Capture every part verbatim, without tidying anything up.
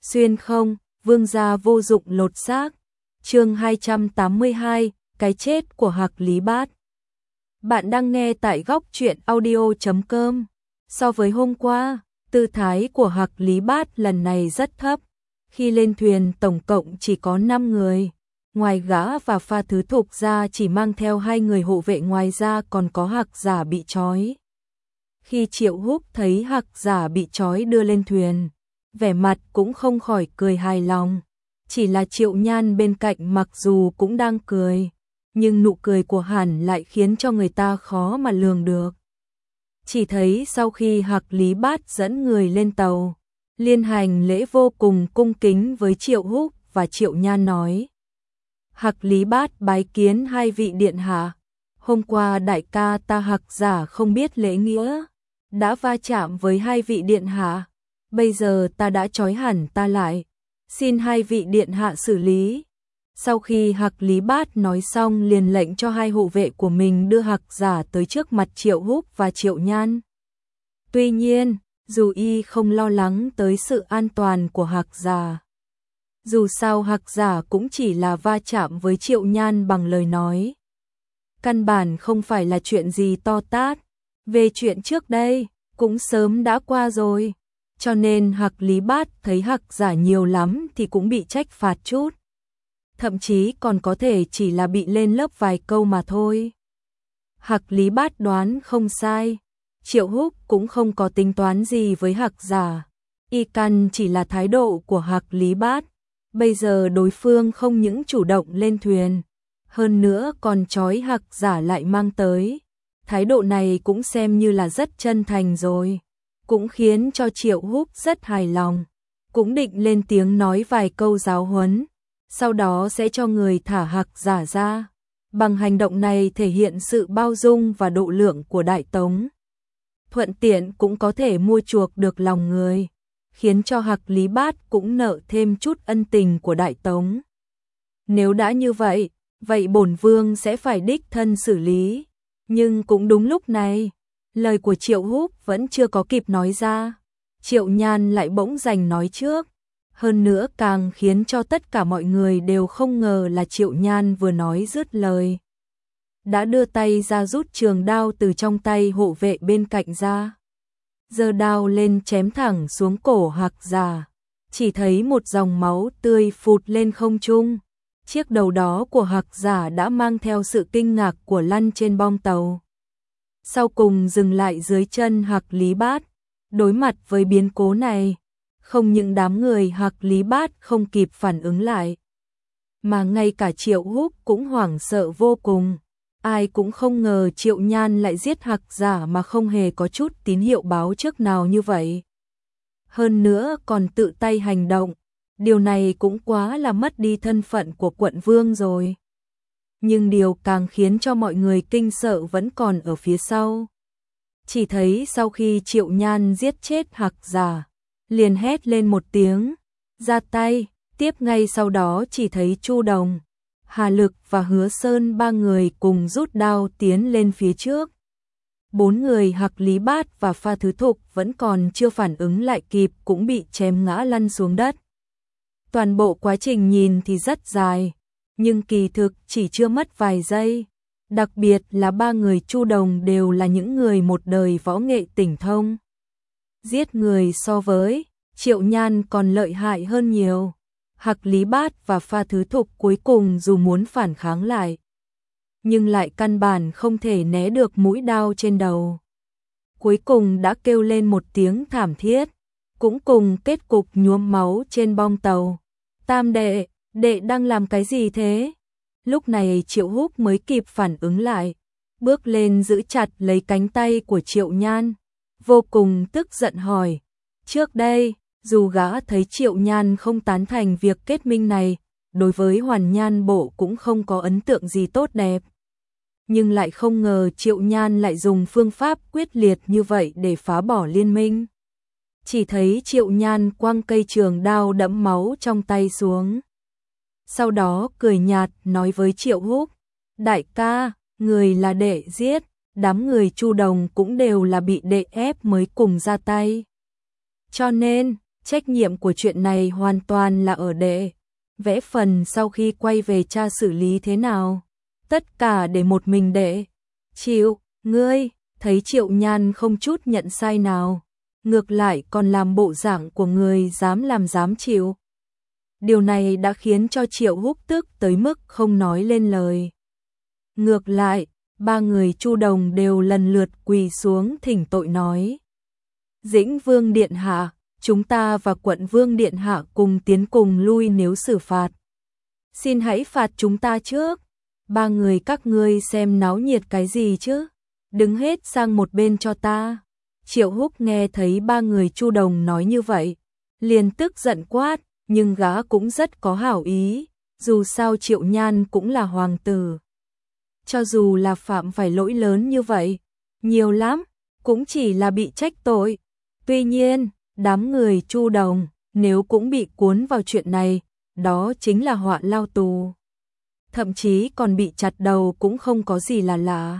xuyên không, vương gia vô dụng lột xác. Chương hai trăm tám mươi hai, cái chết của Hạc Lý Bát. Bạn đang nghe tại góc truyện audio chấm com. So với hôm qua, tư thái của Hạc Lý Bát lần này rất thấp. Khi lên thuyền tổng cộng chỉ có năm người, ngoài gã và Pha Thứ Thục ra chỉ mang theo hai người hộ vệ, ngoài ra còn có Hạc Giả bị trói. Khi Triệu Húc thấy Hạc Giả bị trói đưa lên thuyền, vẻ mặt cũng không khỏi cười hài lòng. Chỉ là Triệu Nhan bên cạnh mặc dù cũng đang cười, nhưng nụ cười của hắn lại khiến cho người ta khó mà lường được. Chỉ thấy sau khi Hạc Lý Bát dẫn người lên tàu, liên hành lễ vô cùng cung kính với Triệu Húc và Triệu Nhan nói: Hạc Lý Bát bái kiến hai vị điện hạ. Hôm qua đại ca ta Hạc Giả không biết lễ nghĩa, đã va chạm với hai vị điện hạ. Bây giờ ta đã trói hẳn ta lại, xin hai vị điện hạ xử lý. Sau khi Hạc Lý Bát nói xong, liền lệnh cho hai hộ vệ của mình đưa Hạc Giả tới trước mặt Triệu Húc và Triệu Nhan. Tuy nhiên, dù y không lo lắng tới sự an toàn của Hạc Giả, dù sao Hạc Giả cũng chỉ là va chạm với Triệu Nhan bằng lời nói, căn bản không phải là chuyện gì to tát. Về chuyện trước đây cũng sớm đã qua rồi, cho nên Hạc Lý Bát thấy Hạc Giả nhiều lắm thì cũng bị trách phạt chút, thậm chí còn có thể chỉ là bị lên lớp vài câu mà thôi. Hạc Lý Bát đoán không sai, Triệu Húc cũng không có tính toán gì với Hạc Giả, y căn chỉ là thái độ của Hạc Lý Bát. Bây giờ đối phương không những chủ động lên thuyền, hơn nữa còn trói Hạc Giả lại mang tới, thái độ này cũng xem như là rất chân thành rồi, cũng khiến cho Triệu Húc rất hài lòng, cũng định lên tiếng nói vài câu giáo huấn, sau đó sẽ cho người thả Hạc Giả ra. Bằng hành động này thể hiện sự bao dung và độ lượng của Đại Tống, thuận tiện cũng có thể mua chuộc được lòng người, khiến cho Hạc Lý Bát cũng nợ thêm chút ân tình của Đại Tống. Nếu đã như vậy, vậy bổn vương sẽ phải đích thân xử lý. Nhưng cũng đúng lúc này, lời của Triệu Húc vẫn chưa có kịp nói ra, Triệu Nhan lại bỗng giành nói trước. Hơn nữa càng khiến cho tất cả mọi người đều không ngờ là Triệu Nhan vừa nói dứt lời, đã đưa tay ra rút trường đao từ trong tay hộ vệ bên cạnh ra, giơ đao lên chém thẳng xuống cổ Hạc Giả. Chỉ thấy một dòng máu tươi phụt lên không trung, chiếc đầu đó của Hạc Giả đã mang theo sự kinh ngạc của lăn trên bong tàu, sau cùng dừng lại dưới chân Hạc Lý Bát. Đối mặt với biến cố này, không những đám người Hạc Lý Bát không kịp phản ứng lại, mà ngay cả Triệu Húc cũng hoảng sợ vô cùng. Ai cũng không ngờ Triệu Nhan lại giết Hạc Giả mà không hề có chút tín hiệu báo trước nào như vậy. Hơn nữa còn tự tay hành động, điều này cũng quá là mất đi thân phận của quận vương rồi. Nhưng điều càng khiến cho mọi người kinh sợ vẫn còn ở phía sau. Chỉ thấy sau khi Triệu Nhan giết chết Hạc Giả, liền hét lên một tiếng, ra tay. Tiếp ngay sau đó chỉ thấy Chu Đồng, Hà Lực và Hứa Sơn ba người cùng rút đao tiến lên phía trước. Bốn người Hạc Lý Bát và Pha Thứ Thục vẫn còn chưa phản ứng lại kịp cũng bị chém ngã lăn xuống đất. Toàn bộ quá trình nhìn thì rất dài, nhưng kỳ thực chỉ chưa mất vài giây. Đặc biệt là ba người Chu Đồng đều là những người một đời võ nghệ tỉnh thông. Giết người so với Triệu Nhan còn lợi hại hơn nhiều. Hạc Lý Bát và Pha Thứ Thục cuối cùng dù muốn phản kháng lại, nhưng lại căn bản không thể né được mũi đao trên đầu. Cuối cùng đã kêu lên một tiếng thảm thiết, cũng cùng kết cục nhuốm máu trên bong tàu. Tam đệ, đệ đang làm cái gì thế? Lúc này Triệu Húc mới kịp phản ứng lại, bước lên giữ chặt lấy cánh tay của Triệu Nhan, vô cùng tức giận hỏi. Trước đây, dù gã thấy Triệu Nhan không tán thành việc kết minh này, đối với Hoàn Nhan Bộ cũng không có ấn tượng gì tốt đẹp. Nhưng lại không ngờ Triệu Nhan lại dùng phương pháp quyết liệt như vậy để phá bỏ liên minh. Chỉ thấy Triệu Nhan quăng cây trường đao đẫm máu trong tay xuống. Sau đó cười nhạt nói với Triệu Húc, đại ca, người là đệ giết, đám người Chu Đồng cũng đều là bị đệ ép mới cùng ra tay. Cho nên, Trách nhiệm của chuyện này hoàn toàn là ở đệ. Vẽ phần sau khi quay về cha xử lý thế nào. Tất cả để một mình đệ. Chịu, ngươi, thấy Triệu Nhan không chút nhận sai nào. Ngược lại còn làm bộ dạng của người dám làm dám chịu. Điều này đã khiến cho Triệu Húc tức tới mức không nói lên lời. Ngược lại, ba người Chu Đồng đều lần lượt quỳ xuống thỉnh tội nói. Dĩnh Vương Điện Hạ, chúng ta và Quận Vương Điện Hạ cùng tiến cùng lui nếu xử phạt. Xin hãy phạt chúng ta trước. Ba người các ngươi xem náo nhiệt cái gì chứ. Đứng hết sang một bên cho ta. Triệu Húc nghe thấy ba người Chu Đồng nói như vậy, liền tức giận quát, nhưng gã cũng rất có hảo ý, dù sao Triệu Nhan cũng là hoàng tử. Cho dù là phạm phải lỗi lớn như vậy, nhiều lắm, cũng chỉ là bị trách tội. Tuy nhiên, đám người Chu Đồng, nếu cũng bị cuốn vào chuyện này, đó chính là họa lao tù. Thậm chí còn bị chặt đầu cũng không có gì là lạ.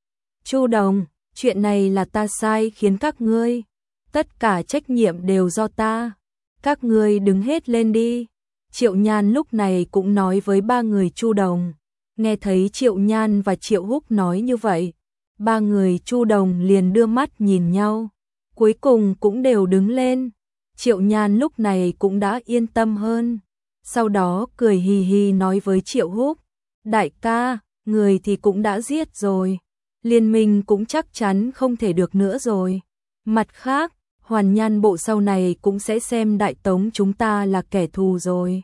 Chu Đồng, chuyện này là ta sai khiến các ngươi, tất cả trách nhiệm đều do ta, các ngươi đứng hết lên đi. Triệu Nhan lúc này cũng nói với ba người Chu Đồng, nghe thấy Triệu Nhan và Triệu Húc nói như vậy, ba người Chu Đồng liền đưa mắt nhìn nhau, cuối cùng cũng đều đứng lên. Triệu Nhan lúc này cũng đã yên tâm hơn, sau đó cười hì hì nói với Triệu Húc, đại ca, người thì cũng đã giết rồi. Liên minh cũng chắc chắn không thể được nữa rồi. Mặt khác, Hoàn Nhan bộ sau này cũng sẽ xem Đại Tống chúng ta là kẻ thù rồi.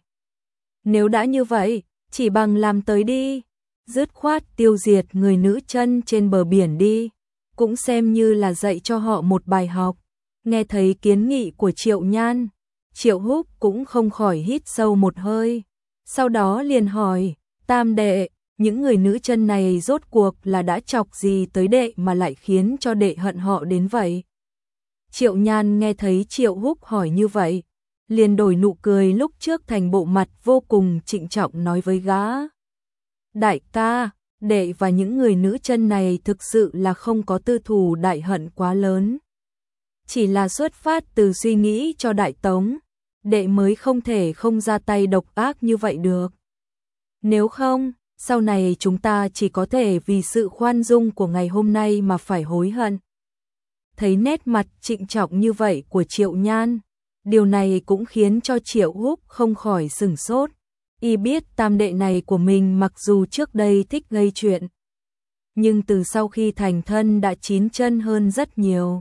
Nếu đã như vậy, chỉ bằng làm tới đi. Dứt khoát tiêu diệt người nữ chân trên bờ biển đi. Cũng xem như là dạy cho họ một bài học. Nghe thấy kiến nghị của Triệu Nhan, Triệu Húc cũng không khỏi hít sâu một hơi. Sau đó liền hỏi, tam đệ, những người nữ chân này rốt cuộc là đã chọc gì tới đệ mà lại khiến cho đệ hận họ đến vậy? Triệu Nhan nghe thấy Triệu Húc hỏi như vậy, liền đổi nụ cười lúc trước thành bộ mặt vô cùng trịnh trọng nói với gã. Đại ca, đệ và những người nữ chân này thực sự là không có tư thù đại hận quá lớn. Chỉ là xuất phát từ suy nghĩ cho Đại Tống, đệ mới không thể không ra tay độc ác như vậy được. Nếu không, sau này chúng ta chỉ có thể vì sự khoan dung của ngày hôm nay mà phải hối hận. Thấy nét mặt trịnh trọng như vậy của Triệu Nhan, điều này cũng khiến cho Triệu Húc không khỏi sửng sốt. Y biết tam đệ này của mình mặc dù trước đây thích gây chuyện, nhưng từ sau khi thành thân đã chín chân hơn rất nhiều.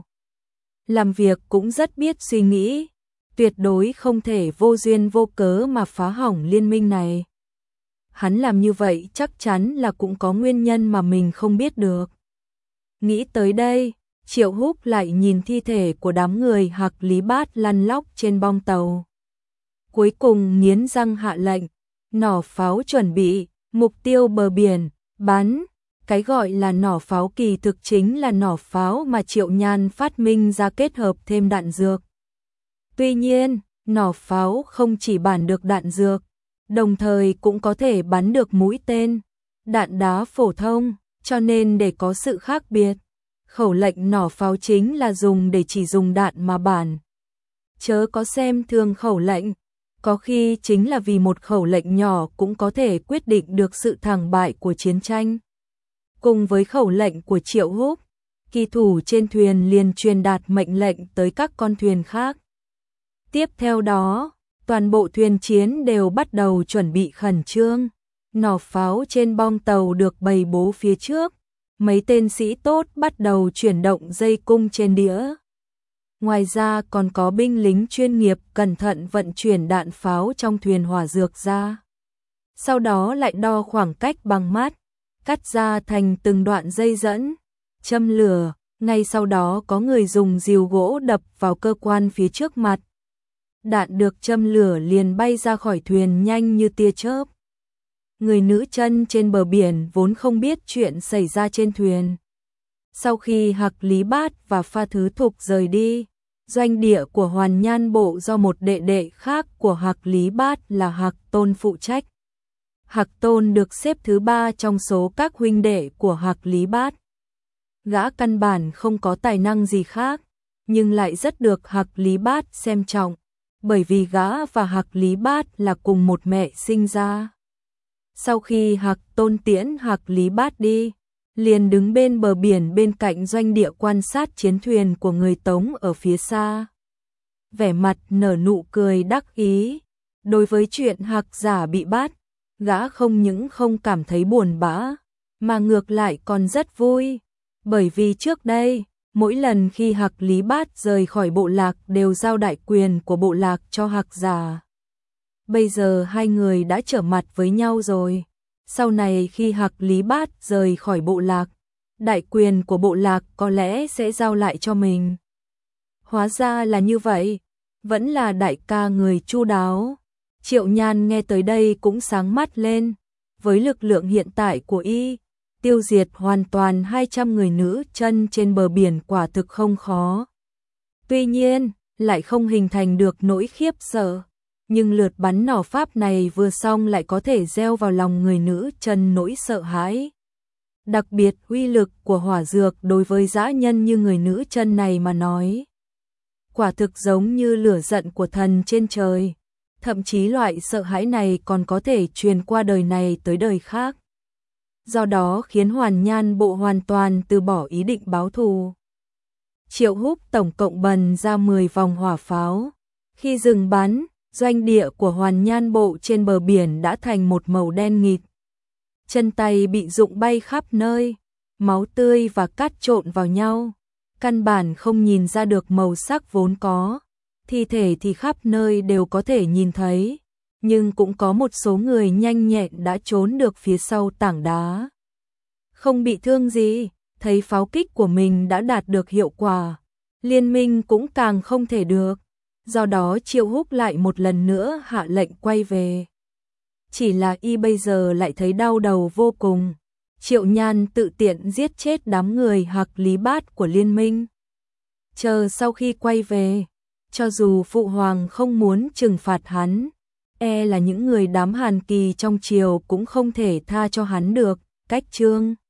Làm việc cũng rất biết suy nghĩ, tuyệt đối không thể vô duyên vô cớ mà phá hỏng liên minh này. Hắn làm như vậy chắc chắn là cũng có nguyên nhân mà mình không biết được. Nghĩ tới đây, Triệu Húc lại nhìn thi thể của đám người Hạc Lý Bát lăn lóc trên bong tàu. Cuối cùng nghiến răng hạ lệnh, nỏ pháo chuẩn bị, mục tiêu bờ biển, bắn. Cái gọi là nỏ pháo kỳ thực chính là nỏ pháo mà Triệu Nhan phát minh ra kết hợp thêm đạn dược. Tuy nhiên, nỏ pháo không chỉ bắn được đạn dược, đồng thời cũng có thể bắn được mũi tên, đạn đá phổ thông, cho nên để có sự khác biệt, khẩu lệnh nỏ pháo chính là dùng để chỉ dùng đạn mà bắn. Chớ có xem thường khẩu lệnh, có khi chính là vì một khẩu lệnh nhỏ cũng có thể quyết định được sự thắng bại của chiến tranh. Cùng với khẩu lệnh của Triệu Húc, kỳ thủ trên thuyền liền truyền đạt mệnh lệnh tới các con thuyền khác. Tiếp theo đó, toàn bộ thuyền chiến đều bắt đầu chuẩn bị khẩn trương. Nỏ pháo trên bong tàu được bày bố phía trước. Mấy tên sĩ tốt bắt đầu chuyển động dây cung trên đĩa. Ngoài ra còn có binh lính chuyên nghiệp cẩn thận vận chuyển đạn pháo trong thuyền hỏa dược ra. Sau đó lại đo khoảng cách bằng mắt, cắt ra thành từng đoạn dây dẫn, châm lửa. Ngay sau đó có người dùng rìu gỗ đập vào cơ quan phía trước mặt. Đạn được châm lửa liền bay ra khỏi thuyền nhanh như tia chớp. Người nữ chân trên bờ biển vốn không biết chuyện xảy ra trên thuyền. Sau khi Hạc Lý Bát và Pha Thứ Thục rời đi, doanh địa của Hoàn Nhan bộ do một đệ đệ khác của Hạc Lý Bát là Hạc Tôn phụ trách. Hạc Tôn được xếp thứ ba trong số các huynh đệ của Hạc Lý Bát. Gã căn bản không có tài năng gì khác, nhưng lại rất được Hạc Lý Bát xem trọng, bởi vì gã và Hạc Lý Bát là cùng một mẹ sinh ra. Sau khi Hạc Tôn tiễn Hạc Lý Bát đi, liền đứng bên bờ biển bên cạnh doanh địa quan sát chiến thuyền của người Tống ở phía xa. Vẻ mặt nở nụ cười đắc ý. Đối với chuyện Hạc giả bị bắt, gã không những không cảm thấy buồn bã, mà ngược lại còn rất vui. Bởi vì trước đây, mỗi lần khi Hạc Lý Bát rời khỏi bộ lạc đều giao đại quyền của bộ lạc cho Hạc giả. Bây giờ hai người đã trở mặt với nhau rồi. Sau này khi Hạc Lý Bát rời khỏi bộ lạc, đại quyền của bộ lạc có lẽ sẽ giao lại cho mình. Hóa ra là như vậy, vẫn là đại ca người chu đáo. Triệu Nhan nghe tới đây cũng sáng mắt lên. Với lực lượng hiện tại của y, tiêu diệt hoàn toàn hai trăm người nữ chân trên bờ biển quả thực không khó. Tuy nhiên, lại không hình thành được nỗi khiếp sợ. Nhưng lượt bắn nỏ pháp này vừa xong lại có thể gieo vào lòng người nữ chân nỗi sợ hãi. Đặc biệt uy lực của hỏa dược đối với dã nhân như người nữ chân này mà nói. Quả thực giống như lửa giận của thần trên trời. Thậm chí loại sợ hãi này còn có thể truyền qua đời này tới đời khác. Do đó khiến Hoàn Nhan bộ hoàn toàn từ bỏ ý định báo thù. Triệu Húc tổng cộng bần ra mười vòng hỏa pháo. Khi dừng bắn, doanh địa của Hoàn Nhan bộ trên bờ biển đã thành một màu đen nghịt. Chân tay bị rụng bay khắp nơi, máu tươi và cát trộn vào nhau. Căn bản không nhìn ra được màu sắc vốn có. Thi thể thì khắp nơi đều có thể nhìn thấy, nhưng cũng có một số người nhanh nhẹn đã trốn được phía sau tảng đá. Không bị thương gì, thấy pháo kích của mình đã đạt được hiệu quả, liên minh cũng càng không thể được. Do đó Triệu Húc lại một lần nữa hạ lệnh quay về. Chỉ là y bây giờ lại thấy đau đầu vô cùng. Triệu Nhan tự tiện giết chết đám người Hạc Lý Bát của liên minh. Chờ sau khi quay về, cho dù Phụ Hoàng không muốn trừng phạt hắn, e là những người đám Hàn Kỳ trong triều cũng không thể tha cho hắn được. Cách chương